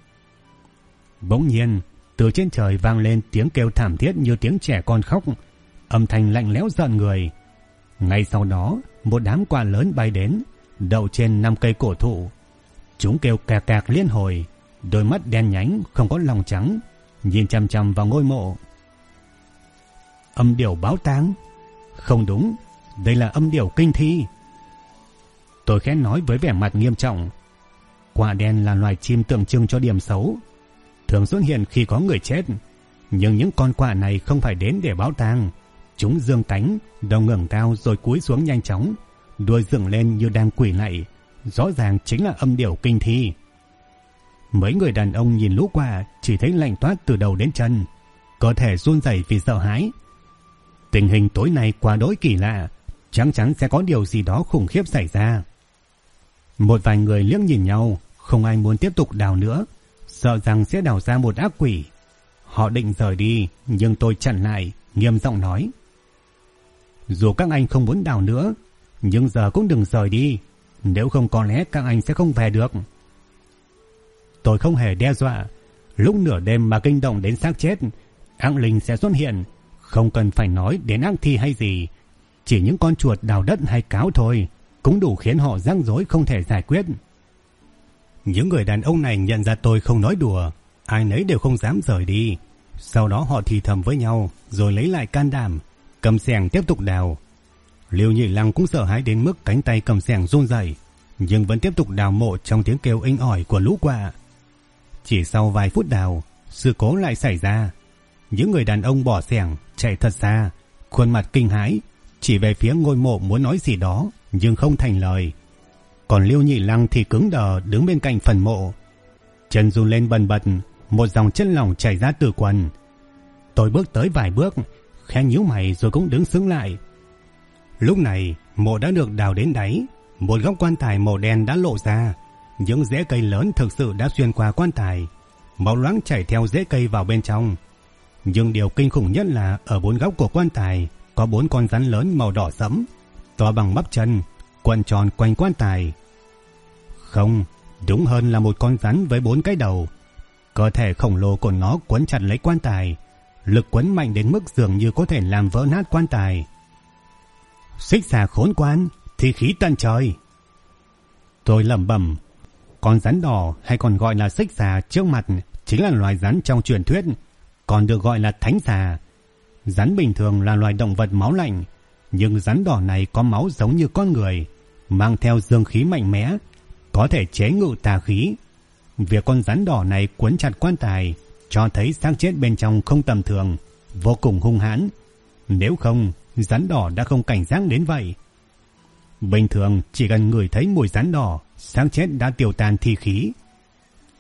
Bỗng nhiên, từ trên trời vang lên tiếng kêu thảm thiết như tiếng trẻ con khóc, âm thanh lạnh lẽo rợn người. Ngay sau đó, một đám quạ lớn bay đến, đậu trên 5 cây cổ thụ. Chúng kêu cạc cạc liên hồi, đôi mắt đen nhánh không có lòng trắng, nhìn chằm chằm vào ngôi mộ. Âm điểu báo táng? Không đúng, đây là âm điểu kinh thi. Tôi khẽ nói với vẻ mặt nghiêm trọng. Quạ đen là loài chim tượng trưng cho điểm xấu, thường xuất hiện khi có người chết. Nhưng những con quạ này không phải đến để báo tang. Chúng dương cánh, đầu ngẩng cao rồi cúi xuống nhanh chóng, đuôi dựng lên như đang quỳ lạy, rõ ràng chính là âm điểu kinh thi. Mấy người đàn ông nhìn lũ quạ chỉ thấy lạnh toát từ đầu đến chân, cơ thể run rẩy vì sợ hãi. Tình hình tối nay quá đỗi kỳ lạ, chắc chắn sẽ có điều gì đó khủng khiếp xảy ra. Một vài người liếc nhìn nhau, không ai muốn tiếp tục đào nữa, sợ rằng sẽ đào ra một ác quỷ. Họ định rời đi, nhưng tôi chặn lại, nghiêm giọng nói: dù các anh không muốn đào nữa, nhưng giờ cũng đừng rời đi, nếu không có lẽ các anh sẽ không về được. Tôi không hề đe dọa, lúc nửa đêm mà kinh động đến xác chết, ác linh sẽ xuất hiện, không cần phải nói đến ác thi hay gì. Chỉ những con chuột đào đất hay cáo thôi cũng đủ khiến họ rắc rối không thể giải quyết. Những người đàn ông này nhận ra tôi không nói đùa, ai nấy đều không dám rời đi. Sau đó họ thì thầm với nhau, rồi lấy lại can đảm, cầm xẻng tiếp tục đào. Lưu Nhị Lăng cũng sợ hãi đến mức cánh tay cầm xẻng run rẩy, nhưng vẫn tiếp tục đào mộ trong tiếng kêu inh ỏi của lũ quạ. Chỉ sau vài phút đào, sự cố lại xảy ra. Những người đàn ông bỏ xẻng chạy thật xa, khuôn mặt kinh hãi, chỉ về phía ngôi mộ muốn nói gì đó nhưng không thành lời. Còn Lưu Nhị Lăng thì cứng đờ đứng bên cạnh phần mộ, chân run lên bần bật, một dòng chất lỏng chảy ra từ quần. Tôi bước tới vài bước, khẽ nhíu mày rồi cũng đứng sững lại. Lúc này mộ đã được đào đến đáy, một góc quan tài màu đen đã lộ ra, những rễ cây lớn thực sự đã xuyên qua quan tài, máu loãng chảy theo rễ cây vào bên trong. Nhưng điều kinh khủng nhất là ở 4 góc của quan tài có 4 con rắn lớn màu đỏ sẫm, to bằng bắp chân, quanh tròn quanh quan tài. Không, đúng hơn là một con rắn với 4 cái đầu. Cơ thể khổng lồ của nó quấn chặt lấy quan tài, lực quấn mạnh đến mức dường như có thể làm vỡ nát quan tài. Xích xà khốn quan, thi khí tận trời. Tôi lẩm bẩm. Con rắn đỏ hay còn gọi là xích xà trước mặt chính là loài rắn trong truyền thuyết, còn được gọi là thánh xà. Rắn bình thường là loài động vật máu lạnh, nhưng rắn đỏ này có máu giống như con người, mang theo dương khí mạnh mẽ, có thể chế ngự tà khí. Việc con rắn đỏ này quấn chặt quan tài cho thấy xác chết bên trong không tầm thường, vô cùng hung hãn. Nếu không, rắn đỏ đã không cảnh giác đến vậy. Bình thường chỉ cần ngửi thấy mùi rắn đỏ, xác chết đã tiêu tan thi khí.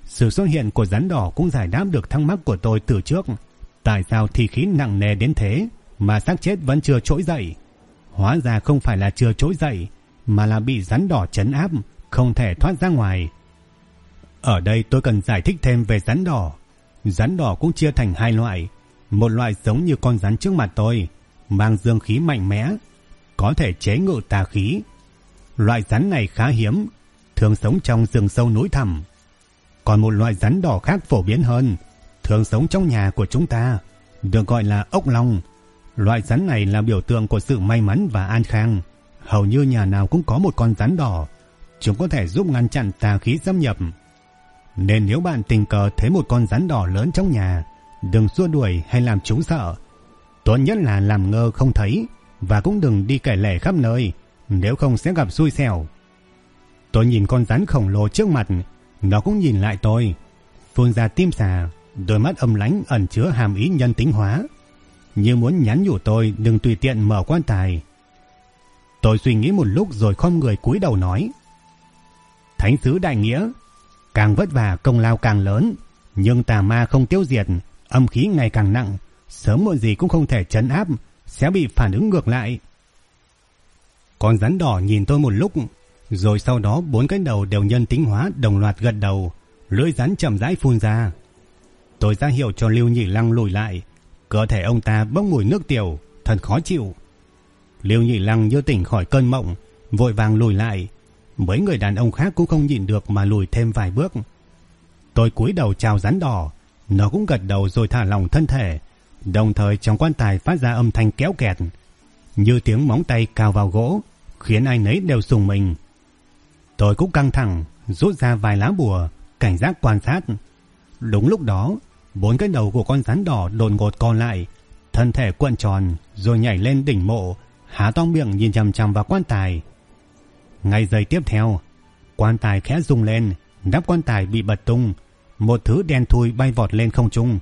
Sự xuất hiện của rắn đỏ cũng giải đáp được thắc mắc của tôi từ trước. Tại sao thi khí nặng nề đến thế mà xác chết vẫn chưa trỗi dậy? Hóa ra không phải là chưa trỗi dậy, mà là bị rắn đỏ trấn áp, không thể thoát ra ngoài. Ở đây tôi cần giải thích thêm về rắn đỏ. Rắn đỏ cũng chia thành hai loại. Một loại giống như con rắn trước mặt tôi, mang dương khí mạnh mẽ, có thể chế ngự tà khí. Loại rắn này khá hiếm, thường sống trong rừng sâu núi thẳm. Còn một loại rắn đỏ khác phổ biến hơn, thường sống trong nhà của chúng ta, được gọi là ốc long. Loại rắn này là biểu tượng của sự may mắn và an khang. Hầu như nhà nào cũng có một con rắn đỏ. Chúng có thể giúp ngăn chặn tà khí xâm nhập. Nên nếu bạn tình cờ thấy một con rắn đỏ lớn trong nhà, đừng xua đuổi hay làm chúng sợ. Tốt nhất là làm ngơ không thấy, và cũng đừng đi kể lể khắp nơi, nếu không sẽ gặp xui xẻo. Tôi nhìn con rắn khổng lồ trước mặt, nó cũng nhìn lại tôi, phun ra tim xà, đôi mắt âm lãnh ẩn chứa hàm ý nhân tính hóa, như muốn nhắn nhủ tôi đừng tùy tiện mở quan tài. Tôi suy nghĩ một lúc rồi khom người cúi đầu nói: Thánh sứ đại nghĩa, càng vất vả công lao càng lớn, nhưng tà ma không tiêu diệt, âm khí ngày càng nặng, sớm muộn gì cũng không thể trấn áp, sẽ bị phản ứng ngược lại. Con rắn đỏ nhìn tôi một lúc, rồi sau đó 4 cái đầu đều nhân tính hóa đồng loạt gật đầu, lưỡi rắn chậm rãi phun ra. Tôi ra hiệu cho Lưu Nhị Lăng lùi lại, cơ thể ông ta bốc mùi nước tiểu, thật khó chịu. Lưu Nhị Lăng như tỉnh khỏi cơn mộng, vội vàng lùi lại. Mấy người đàn ông khác cũng không nhịn được mà lùi thêm vài bước. Tôi cúi đầu chào rắn đỏ, nó cũng gật đầu rồi thả lỏng thân thể, đồng thời trong quan tài phát ra âm thanh kéo kẹt, như tiếng móng tay cào vào gỗ, khiến ai nấy đều rùng mình. Tôi cũng căng thẳng, rút ra vài lá bùa, cảnh giác quan sát. Đúng lúc đó, 4 cái đầu của con rắn đỏ đột ngột co lại, thân thể cuộn tròn rồi nhảy lên đỉnh mộ, há to miệng nhìn chằm chằm vào quan tài. Ngay giây tiếp theo, quan tài khẽ rung lên, nắp quan tài bị bật tung, một thứ đen thui bay vọt lên không trung.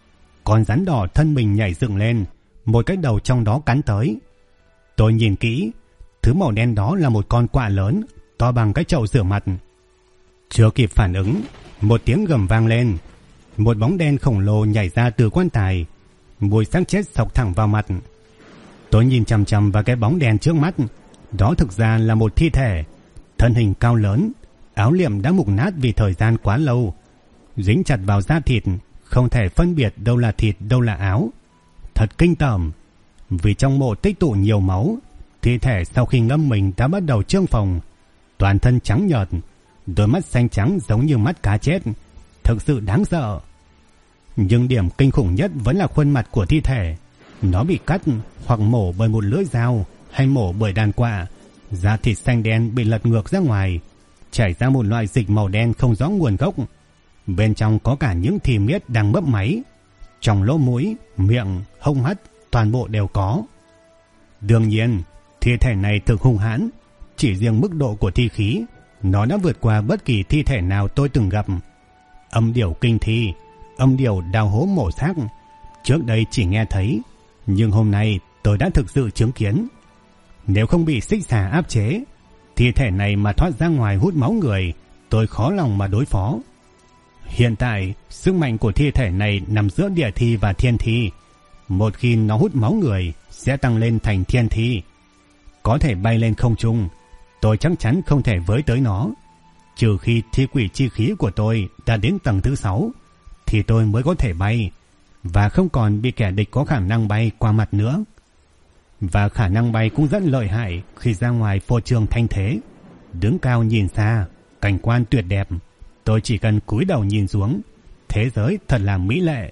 Con rắn đỏ thân mình nhảy dựng lên, một cái đầu trong đó cắn tới. Tôi nhìn kỹ, thứ màu đen đó là một con quạ lớn, to bằng cái chậu rửa mặt. Chưa kịp phản ứng, một tiếng gầm vang lên, một bóng đen khổng lồ nhảy ra từ quan tài, mùi xác chết xộc thẳng vào mặt. Tôi nhìn chằm chằm vào cái bóng đen trước mắt, đó thực ra là một thi thể, thân hình cao lớn, áo liệm đã mục nát vì thời gian quá lâu, dính chặt vào da thịt, không thể phân biệt đâu là thịt đâu là áo. Thật kinh tởm, vì trong mộ tích tụ nhiều máu, thi thể sau khi ngâm mình đã bắt đầu trương phồng, toàn thân trắng nhợt, đôi mắt xanh trắng giống như mắt cá chết, thực sự đáng sợ. Nhưng điểm kinh khủng nhất vẫn là khuôn mặt của thi thể. Nó bị cắt hoặc mổ bởi một lưỡi dao hay mổ bởi đàn quạ, da thịt xanh đen bị lật ngược ra ngoài, chảy ra một loại dịch màu đen không rõ nguồn gốc. Bên trong có cả những thì miết đang mấp máy, trong lỗ mũi, miệng, hông mắt toàn bộ đều có. Đương nhiên, thi thể này thực hung hãn, chỉ riêng mức độ của thi khí, nó đã vượt qua bất kỳ thi thể nào tôi từng gặp. Âm điểu kinh thi, âm điểu đào hố mổ xác, trước đây chỉ nghe thấy, nhưng hôm nay tôi đã thực sự chứng kiến. Nếu không bị xích xà áp chế, thi thể này mà thoát ra ngoài hút máu người, tôi khó lòng mà đối phó. Hiện tại, sức mạnh của thi thể này nằm giữa địa thi và thiên thi. Một khi nó hút máu người, sẽ tăng lên thành thiên thi. Có thể bay lên không trung, tôi chắc chắn không thể với tới nó. Trừ khi thi quỷ chi khí của tôi đã đến tầng thứ 6, thì tôi mới có thể bay, và không còn bị kẻ địch có khả năng bay qua mặt nữa. Và khả năng bay cũng rất lợi hại khi ra ngoài phô trương thanh thế. Đứng cao nhìn xa, cảnh quan tuyệt đẹp, tôi chỉ cần cúi đầu nhìn xuống, thế giới thật là mỹ lệ.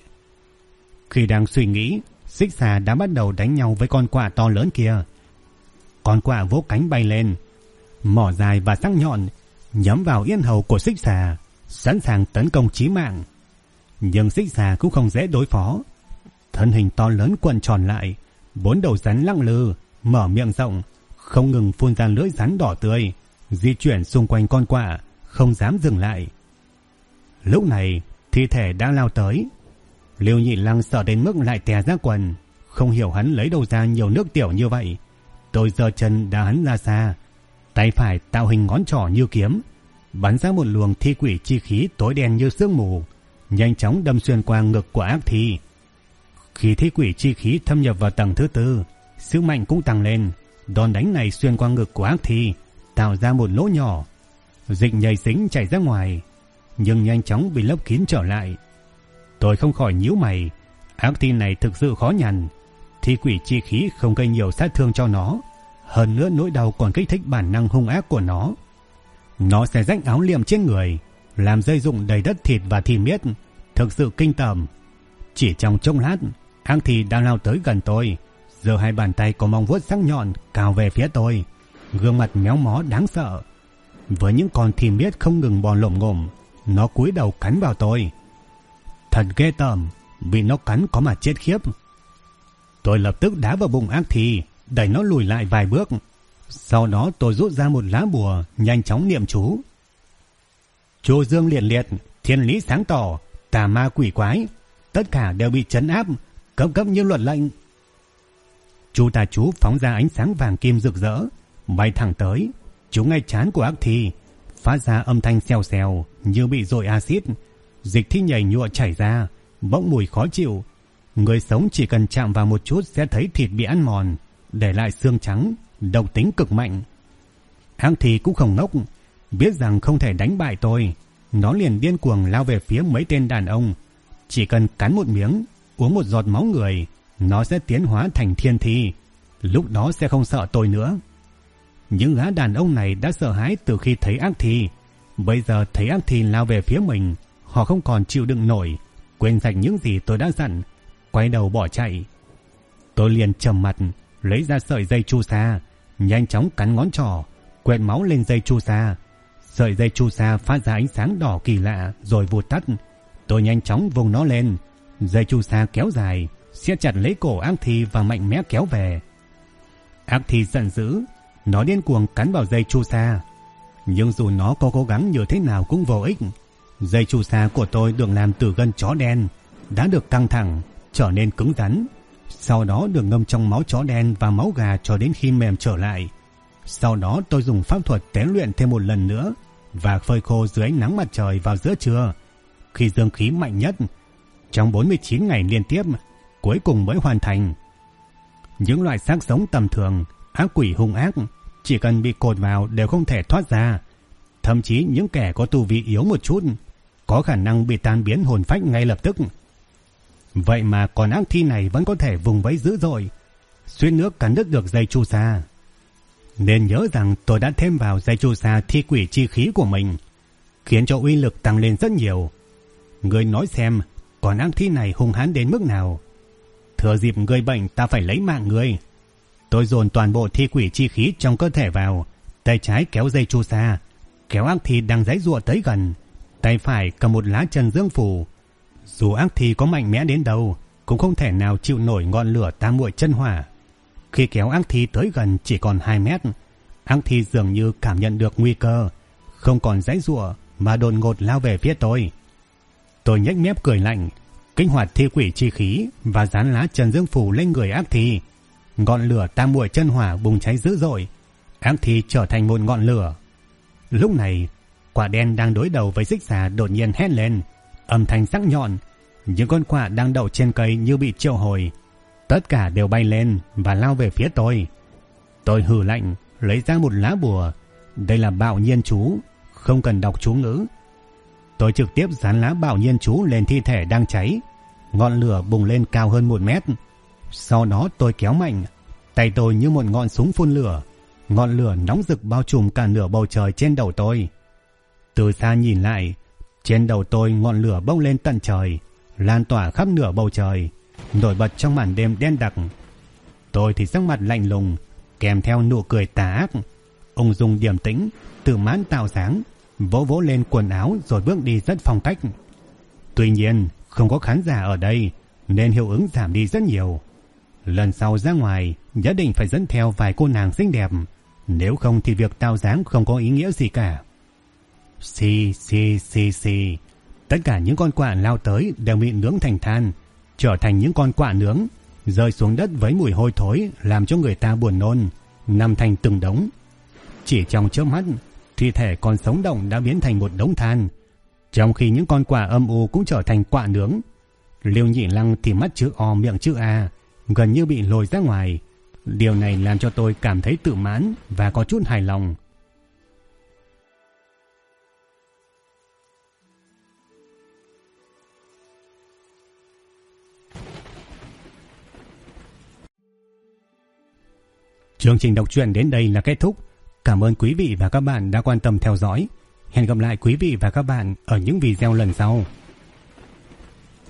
Khi đang suy nghĩ, xích xà đã bắt đầu đánh nhau với con quạ to lớn kia. Con quạ vỗ cánh bay lên, mỏ dài và sắc nhọn nhắm vào yết hầu của xích xà, sẵn sàng tấn công chí mạng. Nhưng xích xà cũng không dễ đối phó. Thân hình to lớn cuộn tròn lại, 4 đầu rắn lăng lư, mở miệng rộng, không ngừng phun ra lưỡi rắn đỏ tươi, di chuyển xung quanh con quạ, không dám dừng lại. Lúc này, thi thể đã lao tới. Lưu Nhị Lăng sợ đến mức lại tè ra quần, không hiểu hắn lấy đâu ra nhiều nước tiểu như vậy. Tôi giơ chân đá hắn ra xa, tay phải tạo hình ngón trỏ như kiếm, bắn ra một luồng thi quỷ chi khí tối đen như sương mù, nhanh chóng đâm xuyên qua ngực của ác thi. Khi thi quỷ chi khí thâm nhập vào tầng thứ tư, sức mạnh cũng tăng lên. Đòn đánh này xuyên qua ngực của ác thi, tạo ra một lỗ nhỏ. Dịch nhầy dính chảy ra ngoài, nhưng nhanh chóng bị lấp kín trở lại. Tôi không khỏi nhíu mày. Ác thi này thực sự khó nhằn. Thi quỷ chi khí không gây nhiều sát thương cho nó, hơn nữa nỗi đau còn kích thích bản năng hung ác của nó. Nó sẽ rách áo liệm trên người, làm rơi rụng đầy đất thịt và thi miết, thực sự kinh tởm. Chỉ trong chốc lát, ác thi đã lao tới gần tôi, giơ hai bàn tay có móng vuốt sắc nhọn cào về phía tôi, gương mặt méo mó đáng sợ. Với những con thi miết không ngừng bò lổm ngổm, nó cúi đầu cắn vào tôi. Thật ghê tởm, bị nó cắn có mà chết khiếp. Tôi lập tức đá vào bụng ác thi, đẩy nó lùi lại vài bước. Sau đó tôi rút ra một lá bùa, nhanh chóng niệm chú. Chu dương liệt liệt, thiên lý sáng tỏ, tà ma quỷ quái, tất cả đều bị trấn áp, cấp cấp như luật lệnh. Chu tà chú phóng ra ánh sáng vàng kim rực rỡ, bay thẳng tới, trúng ngay trán của ác thi, phát ra âm thanh xèo xèo như bị dội axit, dịch thi nhầy nhụa chảy ra, bốc mùi khó chịu. Người sống chỉ cần chạm vào một chút sẽ thấy thịt bị ăn mòn, để lại xương trắng, độc tính cực mạnh. Ác thi cũng không ngốc, biết rằng không thể đánh bại tôi, nó liền điên cuồng lao về phía mấy tên đàn ông. Chỉ cần cắn một miếng, uống một giọt máu người, nó sẽ tiến hóa thành thiên thi, lúc đó sẽ không sợ tôi nữa. Những gã đàn ông này đã sợ hãi từ khi thấy ác thi, bây giờ thấy ác thi lao về phía mình, họ không còn chịu đựng nổi, quên sạch những gì tôi đã dặn, quay đầu bỏ chạy. Tôi liền trầm mặt, lấy ra sợi dây chu sa, nhanh chóng cắn ngón trỏ, quẹt máu lên dây chu sa. Sợi dây chu sa phát ra ánh sáng đỏ kỳ lạ rồi vụt tắt. Tôi nhanh chóng vùng nó lên, dây chu sa kéo dài, siết chặt lấy cổ ác thi và mạnh mẽ kéo về. Ác thi giận dữ, nó điên cuồng cắn vào dây chu sa, nhưng dù nó có cố gắng như thế nào cũng vô ích. Dây chu sa của tôi được làm từ gân chó đen, đã được căng thẳng, trở nên cứng rắn, sau đó được ngâm trong máu chó đen và máu gà cho đến khi mềm trở lại. Sau đó tôi dùng pháp thuật tế luyện thêm một lần nữa và phơi khô dưới ánh nắng mặt trời vào giữa trưa, khi dương khí mạnh nhất, trong 49 ngày liên tiếp, cuối cùng mới hoàn thành. Những loại xác sống tầm thường, ác quỷ hung ác, chỉ cần bị cột vào đều không thể thoát ra. Thậm chí những kẻ có tu vi yếu một chút, có khả năng bị tan biến hồn phách ngay lập tức. Vậy mà con ác thi này vẫn có thể vùng vẫy dữ dội, suýt nước cắn đứt được dây chu sa. Nên nhớ rằng tôi đã thêm vào dây chu sa thi quỷ chi khí của mình, khiến cho uy lực tăng lên rất nhiều. Ngươi nói xem, con ác thi này hung hãn đến mức nào? Thừa dịp ngươi bệnh ta phải lấy mạng ngươi. Tôi dồn toàn bộ thi quỷ chi khí trong cơ thể vào, tay trái kéo dây chu sa, kéo ác thi đang giãy giụa tới gần, tay phải cầm một lá trần dương phù. Dù ác thi có mạnh mẽ đến đâu, cũng không thể nào chịu nổi ngọn lửa tam muội chân hỏa. Khi kéo ác thi tới gần chỉ còn 2 mét, ác thi dường như cảm nhận được nguy cơ, không còn giãy giụa mà đột ngột lao về phía tôi. Tôi nhếch mép cười lạnh, kích hoạt thi quỷ chi khí và dán lá trần dương phù lên người ác thi. Ngọn lửa tam muội chân hỏa bùng cháy dữ dội, ác thi trở thành một ngọn lửa. Lúc này, quả đen đang đối đầu với xích xà đột nhiên hét lên, âm thanh sắc nhọn. Những con quạ đang đậu trên cây như bị triệu hồi, tất cả đều bay lên và lao về phía tôi. Tôi hừ lạnh, lấy ra một lá bùa. Đây là bạo nhiên chú, không cần đọc chú ngữ. Tôi trực tiếp dán lá bạo nhiên chú lên thi thể đang cháy. Ngọn lửa bùng lên cao hơn 1 mét. Sau đó tôi kéo mạnh, tay tôi như một ngọn súng phun lửa. Ngọn lửa nóng rực bao trùm cả nửa bầu trời trên đầu tôi. Từ xa nhìn lại, trên đầu tôi ngọn lửa bốc lên tận trời, lan tỏa khắp nửa bầu trời, nổi bật trong màn đêm đen đặc. Tôi thì sắc mặt lạnh lùng, kèm theo nụ cười tà ác, ung dung điềm tĩnh, tự mãn tạo dáng, vỗ vỗ lên quần áo rồi bước đi rất phong cách. Tuy nhiên không có khán giả ở đây nên hiệu ứng giảm đi rất nhiều. Lần sau ra ngoài nhất định phải dẫn theo vài cô nàng xinh đẹp, nếu không thì việc tạo dáng không có ý nghĩa gì cả. Xì xì xì xì, tất cả những con quạ lao tới đều bị nướng thành than, trở thành những con quạ nướng, rơi xuống đất với mùi hôi thối làm cho người ta buồn nôn, nằm thành từng đống. Chỉ trong chớp mắt, thi thể còn sống động đã biến thành một đống than, trong khi những con quả âm u cũng trở thành quả nướng. Liêu Nhị Lăng thì mắt chữ O miệng chữ A, gần như bị lồi ra ngoài. Điều này làm cho tôi cảm thấy tự mãn và có chút hài lòng. Chương trình đọc truyện đến đây là kết thúc. Cảm ơn quý vị và các bạn đã quan tâm theo dõi. Hẹn gặp lại quý vị và các bạn ở những video lần sau.